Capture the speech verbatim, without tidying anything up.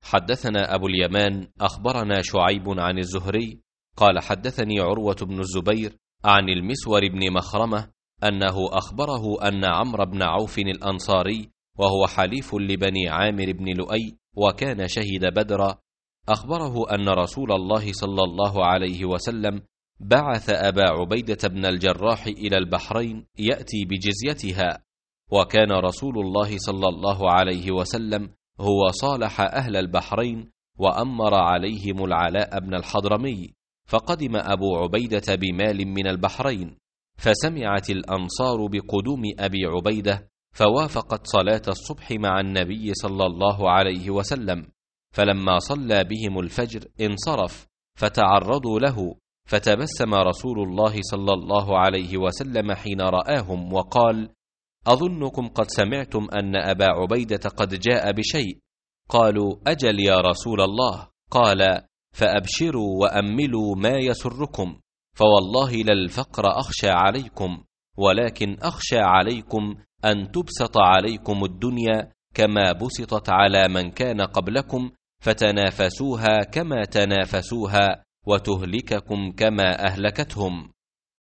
حدثنا أبو اليمان أخبرنا شعيب عن الزهري قال حدثني عروة بن الزبير عن المسور بن مخرمة أنه أخبره أن عمرو بن عوف الأنصاري وهو حليف لبني عامر بن لؤي وكان شهد بدرا أخبره أن رسول الله صلى الله عليه وسلم بعث أبا عبيدة بن الجراح إلى البحرين يأتي بجزيتها، وكان رسول الله صلى الله عليه وسلم هو صالح أهل البحرين وأمر عليهم العلاء بن الحضرمي، فقدم أبو عبيدة بمال من البحرين، فسمعت الأنصار بقدوم أبي عبيدة فوافقت صلاة الصبح مع النبي صلى الله عليه وسلم، فلما صلى بهم الفجر انصرف فتعرضوا له، فتبسم رسول الله صلى الله عليه وسلم حين رآهم وقال: أظنكم قد سمعتم أن أبا عبيدة قد جاء بشيء. قالوا: أجل يا رسول الله. قال: فأبشروا وأملوا ما يسركم، فوالله لا الفقر أخشى عليكم، ولكن أخشى عليكم أن تبسط عليكم الدنيا كما بسطت على من كان قبلكم، فتنافسوها كما تنافسوها وتهلككم كما أهلكتهم.